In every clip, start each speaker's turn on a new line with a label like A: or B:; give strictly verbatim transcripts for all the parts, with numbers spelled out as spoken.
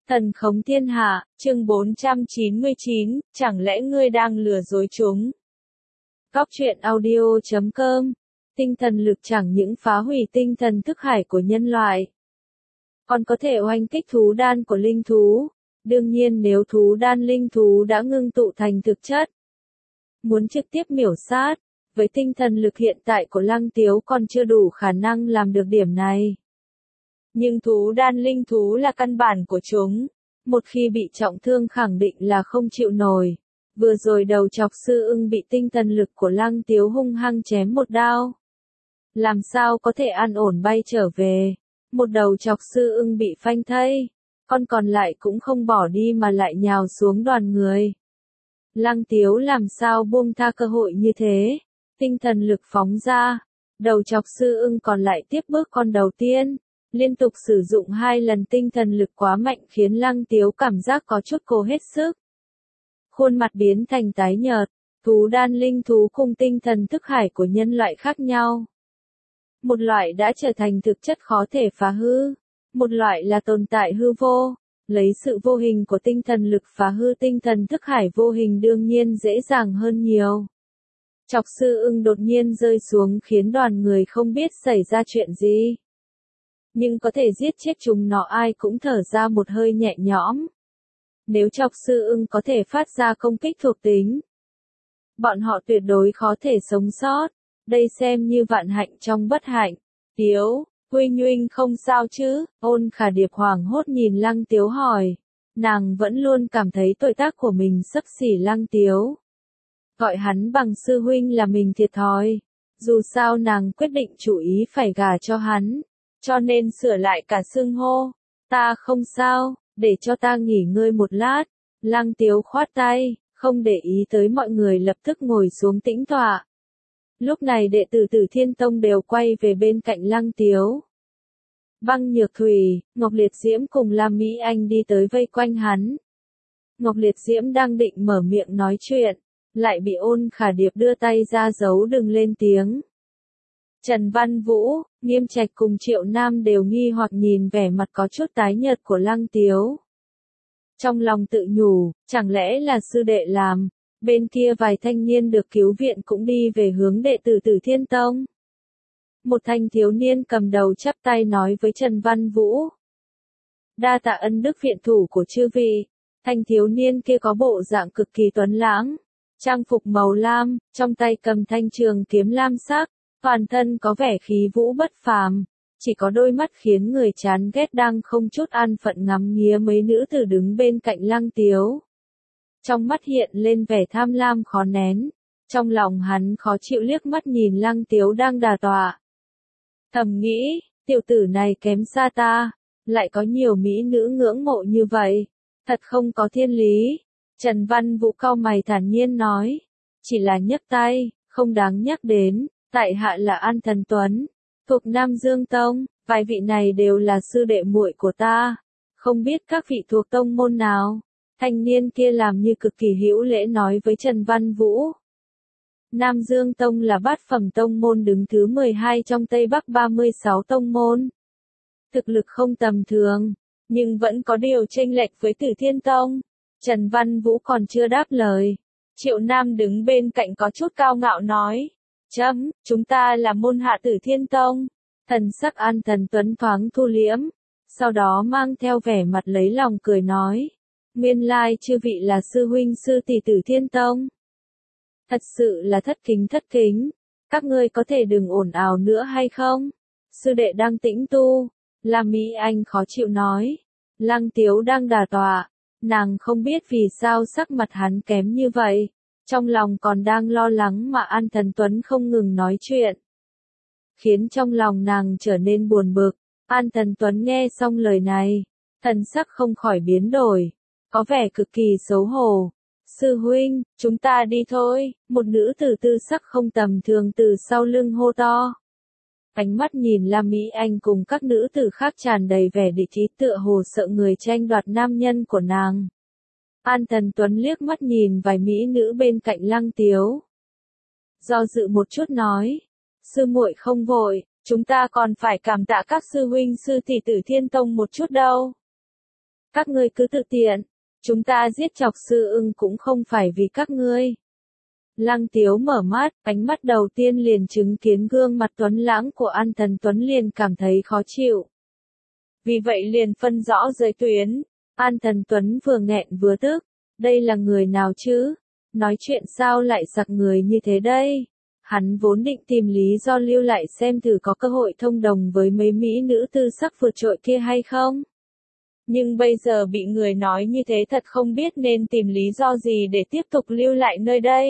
A: Thần khống thiên hạ, chương bốn trăm chín mươi chín, chẳng lẽ ngươi đang lừa dối chúng? Góc truyện audio chấm com. Tinh thần lực chẳng những phá hủy tinh thần thức hải của nhân loại, còn có thể oanh kích thú đan của linh thú. Đương nhiên nếu thú đan linh thú đã ngưng tụ thành thực chất, muốn trực tiếp miểu sát, với tinh thần lực hiện tại của Lăng Tiếu còn chưa đủ khả năng làm được điểm này. Nhưng thú đan linh thú là căn bản của chúng, một khi bị trọng thương khẳng định là không chịu nổi. Vừa rồi đầu chọc sư ưng bị tinh thần lực của Lăng Tiếu hung hăng chém một đao, làm sao có thể an ổn bay trở về. Một đầu chọc sư ưng bị phanh thây, con còn lại cũng không bỏ đi mà lại nhào xuống đoàn người. Lăng Tiếu làm sao buông tha cơ hội như thế, tinh thần lực phóng ra, đầu chọc sư ưng còn lại tiếp bước con đầu tiên, liên tục sử dụng hai lần tinh thần lực quá mạnh khiến Lăng Tiếu cảm giác có chút cố hết sức. Khuôn mặt biến thành tái nhợt, thú đan linh thú cùng tinh thần thức hải của nhân loại khác nhau. Một loại đã trở thành thực chất khó thể phá hư, một loại là tồn tại hư vô, lấy sự vô hình của tinh thần lực phá hư tinh thần thức hải vô hình đương nhiên dễ dàng hơn nhiều. Chọc sư ưng đột nhiên rơi xuống khiến đoàn người không biết xảy ra chuyện gì. Nhưng có thể giết chết chúng nó ai cũng thở ra một hơi nhẹ nhõm. Nếu chọc sư ưng có thể phát ra công kích thuộc tính, bọn họ tuyệt đối khó thể sống sót. Đây xem như vạn hạnh trong bất hạnh. Tiếu, huynh huynh không sao chứ? Ôn Khả Điệp hoảng hốt nhìn Lăng Tiếu hỏi. Nàng vẫn luôn cảm thấy tội tác của mình xấp xỉ Lăng Tiếu. Gọi hắn bằng sư huynh là mình thiệt thòi. Dù sao nàng quyết định chủ ý phải gả cho hắn, cho nên sửa lại cả xưng hô. Ta không sao, để cho ta nghỉ ngơi một lát. Lăng Tiếu khoát tay, không để ý tới mọi người lập tức ngồi xuống tĩnh tọa. Lúc này đệ tử Tử Thiên Tông đều quay về bên cạnh Lăng Tiếu. Băng Nhược Thủy, Ngọc Liệt Diễm cùng Lam Mỹ Anh đi tới vây quanh hắn. Ngọc Liệt Diễm đang định mở miệng nói chuyện, lại bị Ôn Khả Điệp đưa tay ra giấu đừng lên tiếng. Trần Văn Vũ, Nghiêm Trạch cùng Triệu Nam đều nghi hoặc nhìn vẻ mặt có chút tái nhợt của Lăng Tiếu. Trong lòng tự nhủ, chẳng lẽ là sư đệ làm? Bên kia vài thanh niên được cứu viện cũng đi về hướng đệ tử Tử Thiên Tông. Một thanh thiếu niên cầm đầu chắp tay nói với Trần Văn Vũ. Đa tạ ân đức viện thủ của chư vị. Thanh thiếu niên kia có bộ dạng cực kỳ tuấn lãng, trang phục màu lam, trong tay cầm thanh trường kiếm lam sắc, toàn thân có vẻ khí vũ bất phàm, chỉ có đôi mắt khiến người chán ghét đang không chút an phận ngắm nghía mấy nữ tử đứng bên cạnh Lăng Tiếu. Trong mắt hiện lên vẻ tham lam khó nén, trong lòng hắn khó chịu liếc mắt nhìn Lăng Tiếu đang đà tọa. Thầm nghĩ, tiểu tử này kém xa ta, lại có nhiều mỹ nữ ngưỡng mộ như vậy, thật không có thiên lý. Trần Văn Vũ cau mày thản nhiên nói, chỉ là nhấc tay, không đáng nhắc đến, tại hạ là An Thần Tuấn, thuộc Nam Dương Tông, vài vị này đều là sư đệ muội của ta, không biết các vị thuộc tông môn nào. Thanh niên kia làm như cực kỳ hữu lễ nói với Trần Văn Vũ. Nam Dương Tông là bát phẩm tông môn đứng thứ mười hai trong Tây Bắc ba mươi sáu tông môn. Thực lực không tầm thường, nhưng vẫn có điều chênh lệch với Tử Thiên Tông. Trần Văn Vũ còn chưa đáp lời. Triệu Nam đứng bên cạnh có chút cao ngạo nói. Chấm, chúng ta là môn hạ Tử Thiên Tông. Thần sắc An Thần Tuấn thoáng thu liễm, sau đó mang theo vẻ mặt lấy lòng cười nói. Nguyên lai chư vị là sư huynh sư tỷ Tử Thiên Tông. Thật sự là thất kính thất kính, các ngươi có thể đừng ồn ào nữa hay không? Sư đệ đang tĩnh tu, Lam Mỹ Anh khó chịu nói. Lăng Tiếu đang đà tọa, nàng không biết vì sao sắc mặt hắn kém như vậy, trong lòng còn đang lo lắng mà An Thần Tuấn không ngừng nói chuyện, khiến trong lòng nàng trở nên buồn bực. An Thần Tuấn nghe xong lời này, thần sắc không khỏi biến đổi, có vẻ cực kỳ xấu hổ. Sư huynh, chúng ta đi thôi, một nữ tử tư sắc không tầm thường từ sau lưng hô to. Ánh mắt nhìn Lam Mỹ Anh cùng các nữ tử khác tràn đầy vẻ địch ý tựa hồ sợ người tranh đoạt nam nhân của nàng. An Thần Tuấn liếc mắt nhìn vài mỹ nữ bên cạnh Lăng Tiếu. Do dự một chút nói, sư muội không vội, chúng ta còn phải cảm tạ các sư huynh sư tỷ Tử Thiên Tông một chút đâu. Các ngươi cứ tự tiện. Chúng ta giết chọc sư ưng cũng không phải vì các ngươi. Lăng Tiếu mở mắt, ánh mắt đầu tiên liền chứng kiến gương mặt tuấn lãng của An Thần Tuấn liền cảm thấy khó chịu. Vì vậy liền phân rõ giới tuyến. An Thần Tuấn vừa nghẹn vừa tức. Đây là người nào chứ? Nói chuyện sao lại sặc người như thế đây? Hắn vốn định tìm lý do lưu lại xem thử có cơ hội thông đồng với mấy mỹ nữ tư sắc vượt trội kia hay không. Nhưng bây giờ bị người nói như thế thật không biết nên tìm lý do gì để tiếp tục lưu lại nơi đây.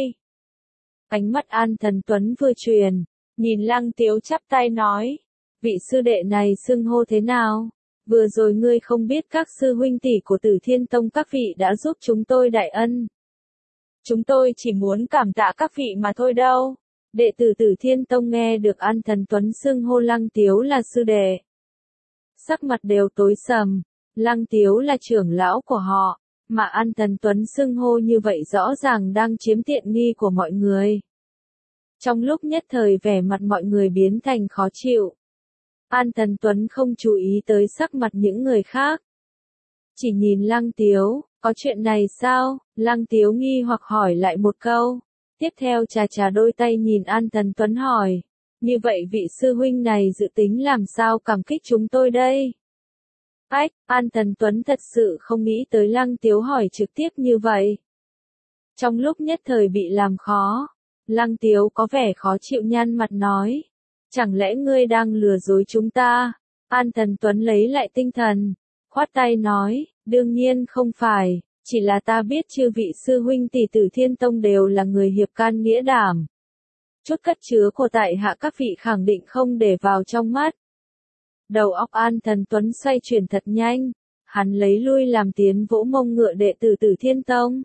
A: Ánh mắt An Thần Tuấn vừa truyền, nhìn Lăng Tiếu chắp tay nói, vị sư đệ này xưng hô thế nào? Vừa rồi ngươi không biết các sư huynh tỷ của Tử Thiên Tông các vị đã giúp chúng tôi đại ân. Chúng tôi chỉ muốn cảm tạ các vị mà thôi đâu. Đệ tử Tử Thiên Tông nghe được An Thần Tuấn xưng hô Lăng Tiếu là sư đệ. Sắc mặt đều tối sầm, Lăng Tiếu là trưởng lão của họ, mà An Thần Tuấn xưng hô như vậy rõ ràng đang chiếm tiện nghi của mọi người. Trong lúc nhất thời vẻ mặt mọi người biến thành khó chịu. An Thần Tuấn không chú ý tới sắc mặt những người khác. Chỉ nhìn Lăng Tiếu, có chuyện này sao? Lăng Tiếu nghi hoặc hỏi lại một câu. Tiếp theo chà chà đôi tay nhìn An Thần Tuấn hỏi. Như vậy vị sư huynh này dự tính làm sao cảm kích chúng tôi đây? Ách, An Thần Tuấn thật sự không nghĩ tới Lăng Tiếu hỏi trực tiếp như vậy. Trong lúc nhất thời bị làm khó, Lăng Tiếu có vẻ khó chịu nhăn mặt nói. Chẳng lẽ ngươi đang lừa dối chúng ta? An Thần Tuấn lấy lại tinh thần, khoát tay nói, đương nhiên không phải, chỉ là ta biết chư vị sư huynh tỷ Tử Thiên Tông đều là người hiệp can nghĩa đảm. Chút cất chứa của tại hạ các vị khẳng định không để vào trong mắt. Đầu óc An Thần Tuấn xoay chuyển thật nhanh, hắn lấy lui làm tiến vỗ mông ngựa đệ tử Tử Thiên Tông.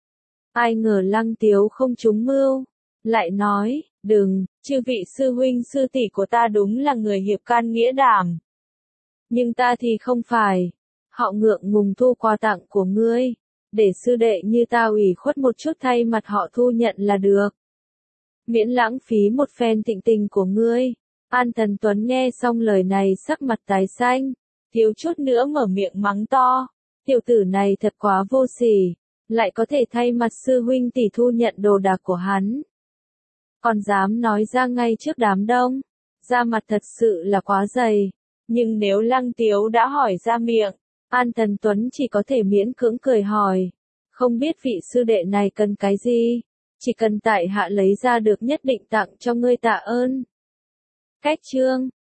A: Ai ngờ Lăng Tiếu không trúng mưu, lại nói, đừng, chư vị sư huynh sư tỷ của ta đúng là người hiệp can nghĩa đảm. Nhưng ta thì không phải, họ ngượng ngùng thu quà tặng của ngươi, để sư đệ như ta ủy khuất một chút thay mặt họ thu nhận là được. Miễn lãng phí một phen thịnh tình của ngươi. An Thần Tuấn nghe xong lời này sắc mặt tái xanh, thiếu chút nữa mở miệng mắng to, tiểu tử này thật quá vô sỉ, lại có thể thay mặt sư huynh tỷ thu nhận đồ đạc của hắn. Còn dám nói ra ngay trước đám đông, da mặt thật sự là quá dày, nhưng nếu Lăng Tiếu đã hỏi ra miệng, An Thần Tuấn chỉ có thể miễn cưỡng cười hỏi, không biết vị sư đệ này cần cái gì, chỉ cần tại hạ lấy ra được nhất định tặng cho ngươi tạ ơn. Cách chương